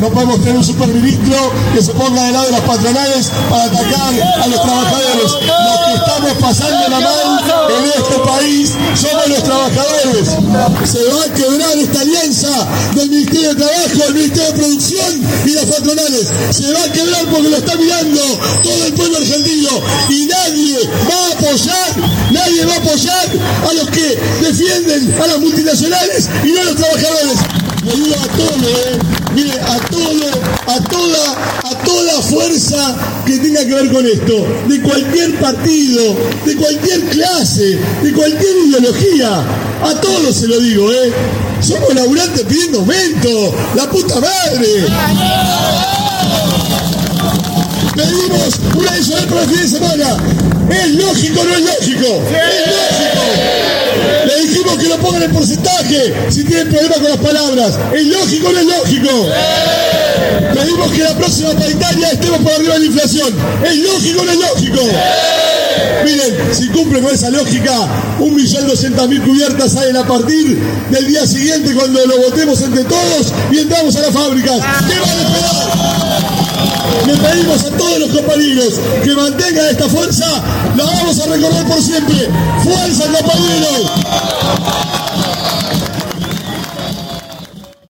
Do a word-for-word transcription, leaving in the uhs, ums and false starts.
No podemos tener un superministro que se ponga del lado de las patronales para atacar a los trabajadores. Los que estamos pasando la mal en este país somos los trabajadores. Se va a quebrar esta alianza del Ministerio de Trabajo, del Ministerio de Producción y las patronales. Se va a quebrar porque lo está mirando todo el pueblo argentino y nadie va a apoyar, nadie va a apoyar a los que defienden a las multinacionales y no a los trabajadores. Le digo a todo, eh, mire, a todo, a toda, a toda fuerza que tenga que ver con esto, de cualquier partido, de cualquier clase, de cualquier ideología, a todos se lo digo, eh. Somos laburantes pidiendo aumento, la puta madre. Pedimos una adicional para el fin de semana. ¿Es lógico o no es lógico? Es lógico. Le dijimos que lo pongan en porcentaje si tienen problemas con las palabras. ¿Es lógico o no es lógico? Pedimos que la próxima paritaria estemos por arriba de la inflación. ¿Es lógico o no es lógico? Miren, si cumple con esa lógica, un millón doscientas mil cubiertas salen a partir del día siguiente cuando lo votemos entre todos y entramos a las fábricas. ¿Qué van a esperar? Le pedimos a todos los compañeros que mantengan esta fuerza, la vamos a recordar por siempre. ¡Fuerza, compañeros!